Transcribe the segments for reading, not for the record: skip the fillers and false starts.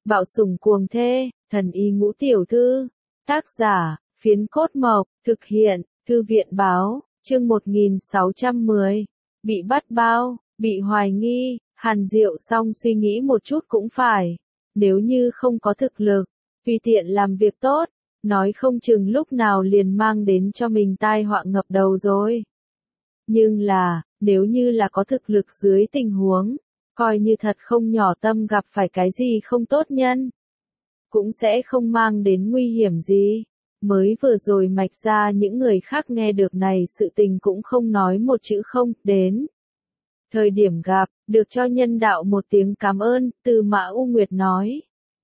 Bạo sủng cuồng thê, thần y ngũ tiểu thư. Tác giả, Phiến Cốt Mộc, thực hiện, Thư viện báo, chương 1610. Bị bắt bao, bị hoài nghi, Hàn Diệu song suy nghĩ một chút cũng phải. Nếu như không có thực lực, tùy tiện làm việc tốt, nói không chừng lúc nào liền mang đến cho mình tai họa ngập đầu rồi. Nhưng là, nếu như là có thực lực dưới tình huống, coi như thật không nhỏ tâm gặp phải cái gì không tốt nhân, cũng sẽ không mang đến nguy hiểm gì. Mới vừa rồi mạch ra những người khác nghe được này sự tình cũng không nói một chữ không, đến. Thời điểm gặp, được cho nhân đạo một tiếng cảm ơn, Tư Mã U Nguyệt nói.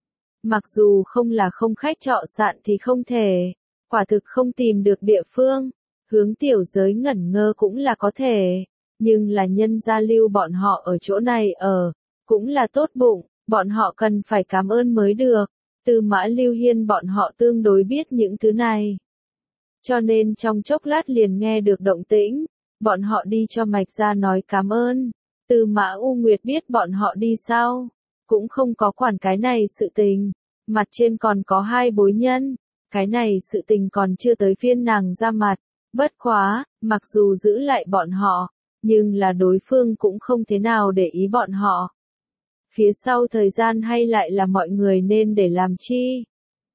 Mặc dù không là không khách trọ sạn thì không thể, quả thực không tìm được địa phương, hướng tiểu giới ngẩn ngơ cũng là có thể, nhưng là nhân gia lưu bọn họ ở chỗ này ở, cũng là tốt bụng, bọn họ cần phải cảm ơn mới được. Tư Mã Lưu Hiên bọn họ tương đối biết những thứ này. Cho nên trong chốc lát liền nghe được động tĩnh, bọn họ đi cho mạch ra nói cảm ơn. Tư Mã U Nguyệt biết bọn họ đi sau, cũng không có quản cái này sự tình, mặt trên còn có hai bối nhân, cái này sự tình còn chưa tới phiên nàng ra mặt, bất quá, mặc dù giữ lại bọn họ, nhưng là đối phương cũng không thế nào để ý bọn họ. Phía sau thời gian hay lại là mọi người nên để làm chi?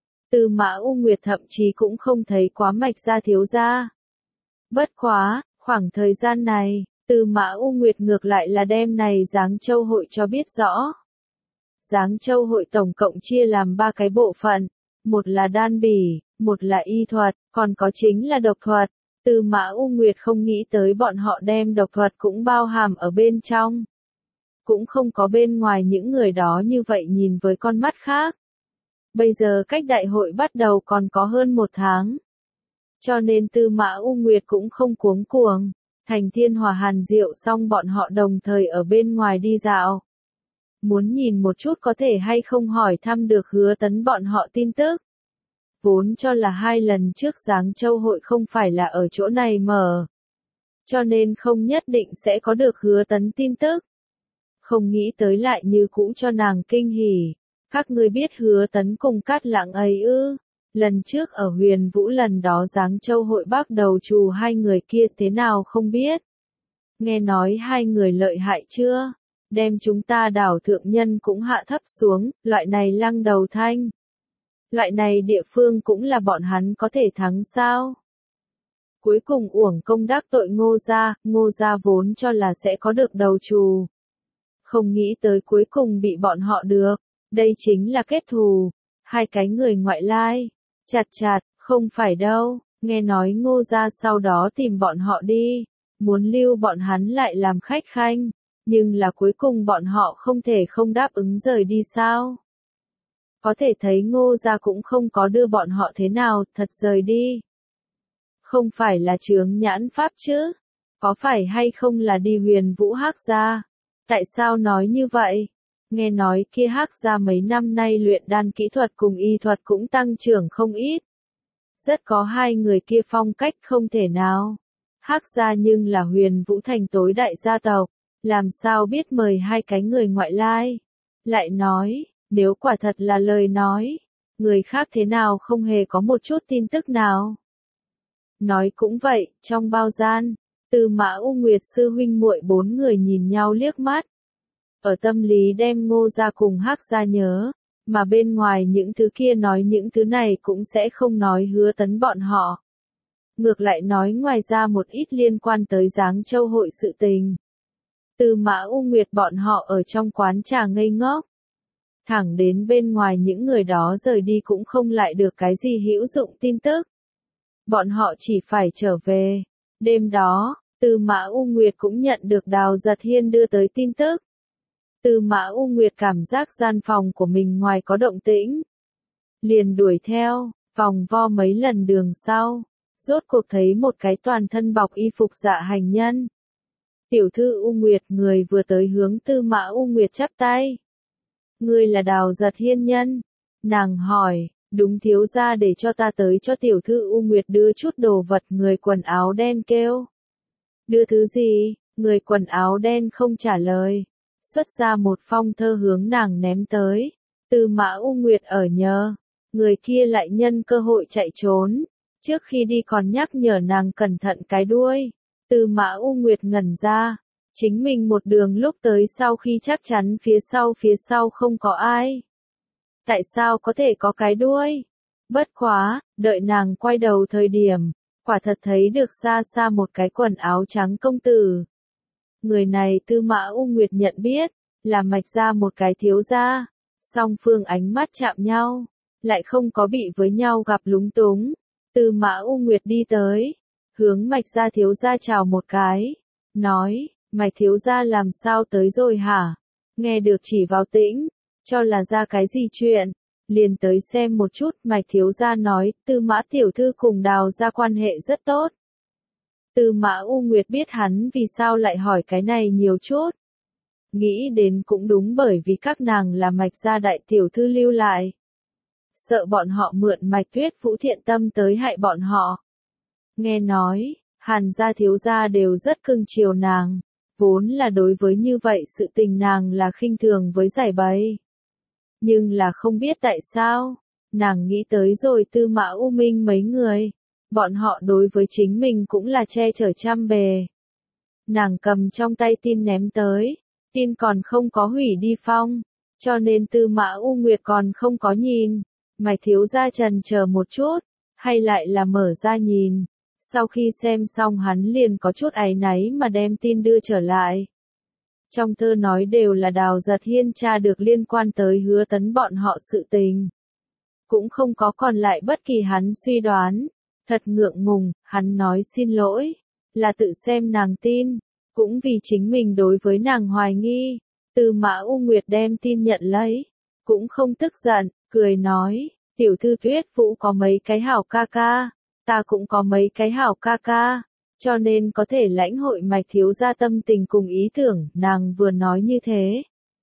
Tư Mã U Nguyệt thậm chí cũng không thấy quá mạch ra thiếu gia. Bất quá, khoảng thời gian này, Tư Mã U Nguyệt ngược lại là đem này Giáng Châu hội cho biết rõ. Giáng Châu hội tổng cộng chia làm 3 cái bộ phận, một là đan bỉ, một là y thuật, còn có chính là độc thuật. Tư Mã U Nguyệt không nghĩ tới bọn họ đem độc thuật cũng bao hàm ở bên trong. Cũng không có bên ngoài những người đó như vậy nhìn với con mắt khác. Bây giờ cách đại hội bắt đầu còn có hơn 1 tháng. Cho nên Tư Mã U Nguyệt cũng không cuống cuồng. Thành Thiên Hòa Hàn Diệu xong bọn họ đồng thời ở bên ngoài đi dạo. Muốn nhìn một chút có thể hay không hỏi thăm được Hứa Tấn bọn họ tin tức. Vốn cho là 2 lần trước Giáng Châu hội không phải là ở chỗ này mở. Cho nên không nhất định sẽ có được Hứa Tấn tin tức. Không nghĩ tới lại như cũ cho nàng kinh hỉ. Các ngươi biết Hứa Tấn cùng Cát Lãng ấy ư? Lần trước ở Huyền Vũ lần đó Giáng Châu hội bắt đầu trù 2 người kia thế nào không biết. Nghe nói 2 người lợi hại chưa? Đem chúng ta đảo thượng nhân cũng hạ thấp xuống, loại này lăng đầu thanh. Loại này địa phương cũng là bọn hắn có thể thắng sao? Cuối cùng uổng công đắc tội Ngô gia vốn cho là sẽ có được đầu trù. Không nghĩ tới cuối cùng bị bọn họ được, đây chính là kết thù, 2 cái người ngoại lai, chặt, không phải đâu, nghe nói Ngô gia sau đó tìm bọn họ đi, muốn lưu bọn hắn lại làm khách khanh, nhưng là cuối cùng bọn họ không thể không đáp ứng rời đi sao. Có thể thấy Ngô gia cũng không có đưa bọn họ thế nào, thật rời đi. Không phải là chướng nhãn pháp chứ, có phải hay không là đi Huyền Vũ Hắc gia? Tại sao nói như vậy? Nghe nói kia Hắc gia mấy năm nay luyện đan kỹ thuật cùng y thuật cũng tăng trưởng không ít. Rất có 2 người kia phong cách không thể nào. Hắc gia nhưng là Huyền Vũ thành tối đại gia tộc, làm sao biết mời 2 cái người ngoại lai. Lại nói, nếu quả thật là lời nói, người khác thế nào không hề có một chút tin tức nào. Nói cũng vậy, trong bao gian, Tư Mã U Nguyệt sư huynh muội 4 người nhìn nhau liếc mắt. Ở tâm lý đem Ngô gia cùng Hắc gia nhớ, mà bên ngoài những thứ kia nói những thứ này cũng sẽ không nói Hứa Tấn bọn họ. Ngược lại nói ngoài ra một ít liên quan tới Giáng Châu hội sự tình. Tư Mã U Nguyệt bọn họ ở trong quán trà ngây ngốc. Thẳng đến bên ngoài những người đó rời đi cũng không lại được cái gì hữu dụng tin tức. Bọn họ chỉ phải trở về. Đêm đó, Tư Mã U Nguyệt cũng nhận được Đào Giật Hiên đưa tới tin tức. Tư Mã U Nguyệt cảm giác gian phòng của mình ngoài có động tĩnh. Liền đuổi theo, vòng vo mấy lần đường sau. Rốt cuộc thấy một cái toàn thân bọc y phục dạ hành nhân. Tiểu thư U Nguyệt người vừa tới hướng Tư Mã U Nguyệt chắp tay. Ngươi là Đào Giật Hiên nhân. Nàng hỏi, đúng thiếu gia để cho ta tới cho tiểu thư U Nguyệt đưa chút đồ vật. Người quần áo đen kêu. Đưa thứ gì? Người quần áo đen không trả lời. Xuất ra một phong thơ hướng nàng ném tới. Tư Mã U Nguyệt ở nhờ, người kia lại nhân cơ hội chạy trốn, trước khi đi còn nhắc nhở nàng cẩn thận cái đuôi. Tư Mã U Nguyệt ngẩn ra, chính mình một đường lúc tới sau khi chắc chắn phía sau không có ai. Tại sao có thể có cái đuôi? Bất quá, đợi nàng quay đầu thời điểm, quả thật thấy được xa xa một cái quần áo trắng công tử. Người này Tư Mã U Nguyệt nhận biết, là Mạch gia một cái thiếu gia. Song phương ánh mắt chạm nhau, lại không có bị với nhau gặp lúng túng. Tư Mã U Nguyệt đi tới, hướng Mạch gia thiếu gia chào một cái, nói, Mạch thiếu gia làm sao tới rồi hả? Nghe được chỉ vào Tĩnh, cho là ra cái gì chuyện, liền tới xem một chút. Mạch thiếu gia nói, Tư Mã tiểu thư cùng Đào gia quan hệ rất tốt. Tư Mã U Nguyệt biết hắn vì sao lại hỏi cái này nhiều chút. Nghĩ đến cũng đúng, bởi vì các nàng là Mạch gia đại tiểu thư lưu lại. Sợ bọn họ mượn Mạch Tuyết Vũ thiện tâm tới hại bọn họ. Nghe nói, Hàn gia thiếu gia đều rất cưng chiều nàng, vốn là đối với như vậy sự tình nàng là khinh thường với giải bày. Nhưng là không biết tại sao, nàng nghĩ tới rồi Tư Mã U Minh mấy người, bọn họ đối với chính mình cũng là che chở trăm bề. Nàng cầm trong tay tin ném tới, tin còn không có hủy đi phong, cho nên Tư Mã U Nguyệt còn không có nhìn. Mạch thiếu gia trần chờ một chút, hay lại là mở ra nhìn. Sau khi xem xong hắn liền có chút áy náy mà đem tin đưa trở lại. Trong thơ nói đều là Đào Giật Hiên tra được liên quan tới Hứa Tấn bọn họ sự tình. Cũng không có còn lại bất kỳ hắn suy đoán. Thật ngượng ngùng, hắn nói xin lỗi, là tự xem nàng tin, cũng vì chính mình đối với nàng hoài nghi. Tư Mã U Nguyệt đem tin nhận lấy, cũng không tức giận, cười nói, tiểu thư Tuyết Vũ có mấy cái hảo ca ca, ta cũng có mấy cái hảo ca ca, cho nên có thể lãnh hội Mạch thiếu gia tâm tình cùng ý tưởng. Nàng vừa nói như thế,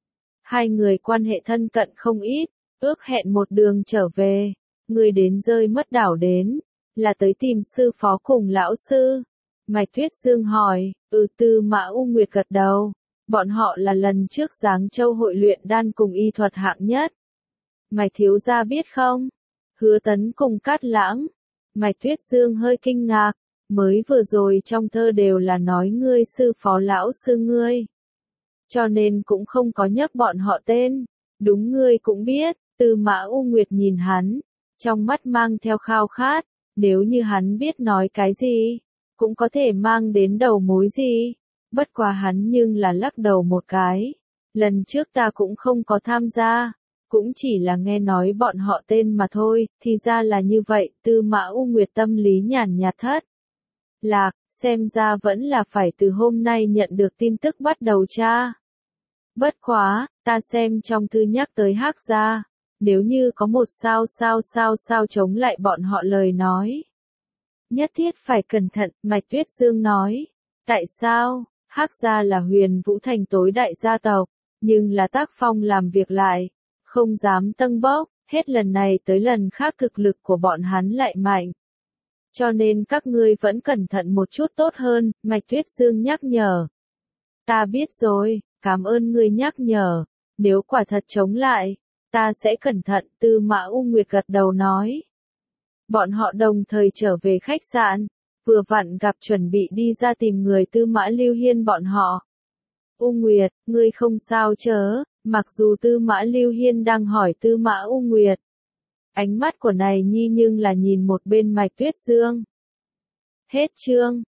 hai người quan hệ thân cận không ít, ước hẹn một đường trở về. Người đến rơi mất đảo đến, là tới tìm sư phó cùng lão sư. Mạch Tuyết Dương hỏi, Tư Mã U Nguyệt gật đầu, bọn họ là lần trước Giáng Châu hội luyện đan cùng y thuật hạng nhất. Mạch thiếu gia biết không? Hứa Tấn cùng Cát Lãng. Mạch Tuyết Dương hơi kinh ngạc, mới vừa rồi trong thơ đều là nói ngươi sư phó lão sư ngươi. Cho nên cũng không có nhắc bọn họ tên. Đúng, ngươi cũng biết. Tư Mã U Nguyệt nhìn hắn, trong mắt mang theo khao khát, nếu như hắn biết nói cái gì, cũng có thể mang đến đầu mối gì. Bất quá hắn nhưng là lắc đầu một cái. Lần trước ta cũng không có tham gia, cũng chỉ là nghe nói bọn họ tên mà thôi. Thì ra là như vậy. Tư Mã U Nguyệt tâm lý nhàn nhạt thất lạc, xem ra vẫn là phải từ hôm nay nhận được tin tức bắt đầu tra. Bất quá, ta xem trong thư nhắc tới Hắc gia, nếu như có một sao chống lại bọn họ lời nói, nhất thiết phải cẩn thận. Mạch Tuyết Dương nói, tại sao? Hắc gia là Huyền Vũ Thành tối đại gia tộc, nhưng là tác phong làm việc lại không dám tâng bốc, hết lần này tới lần khác thực lực của bọn hắn lại mạnh. Cho nên các ngươi vẫn cẩn thận một chút tốt hơn. Mạch Tuyết Dương nhắc nhở. Ta biết rồi, cảm ơn ngươi nhắc nhở, nếu quả thật chống lại, ta sẽ cẩn thận. Tư Mã U Nguyệt gật đầu nói. Bọn họ đồng thời trở về khách sạn, vừa vặn gặp chuẩn bị đi ra tìm người Tư Mã Lưu Hiên bọn họ. U Nguyệt, ngươi không sao chớ? Mặc dù Tư Mã Lưu Hiên đang hỏi Tư Mã U Nguyệt, ánh mắt của này nhi nhưng là nhìn một bên Mạch Tuyết Dương. Hết chương.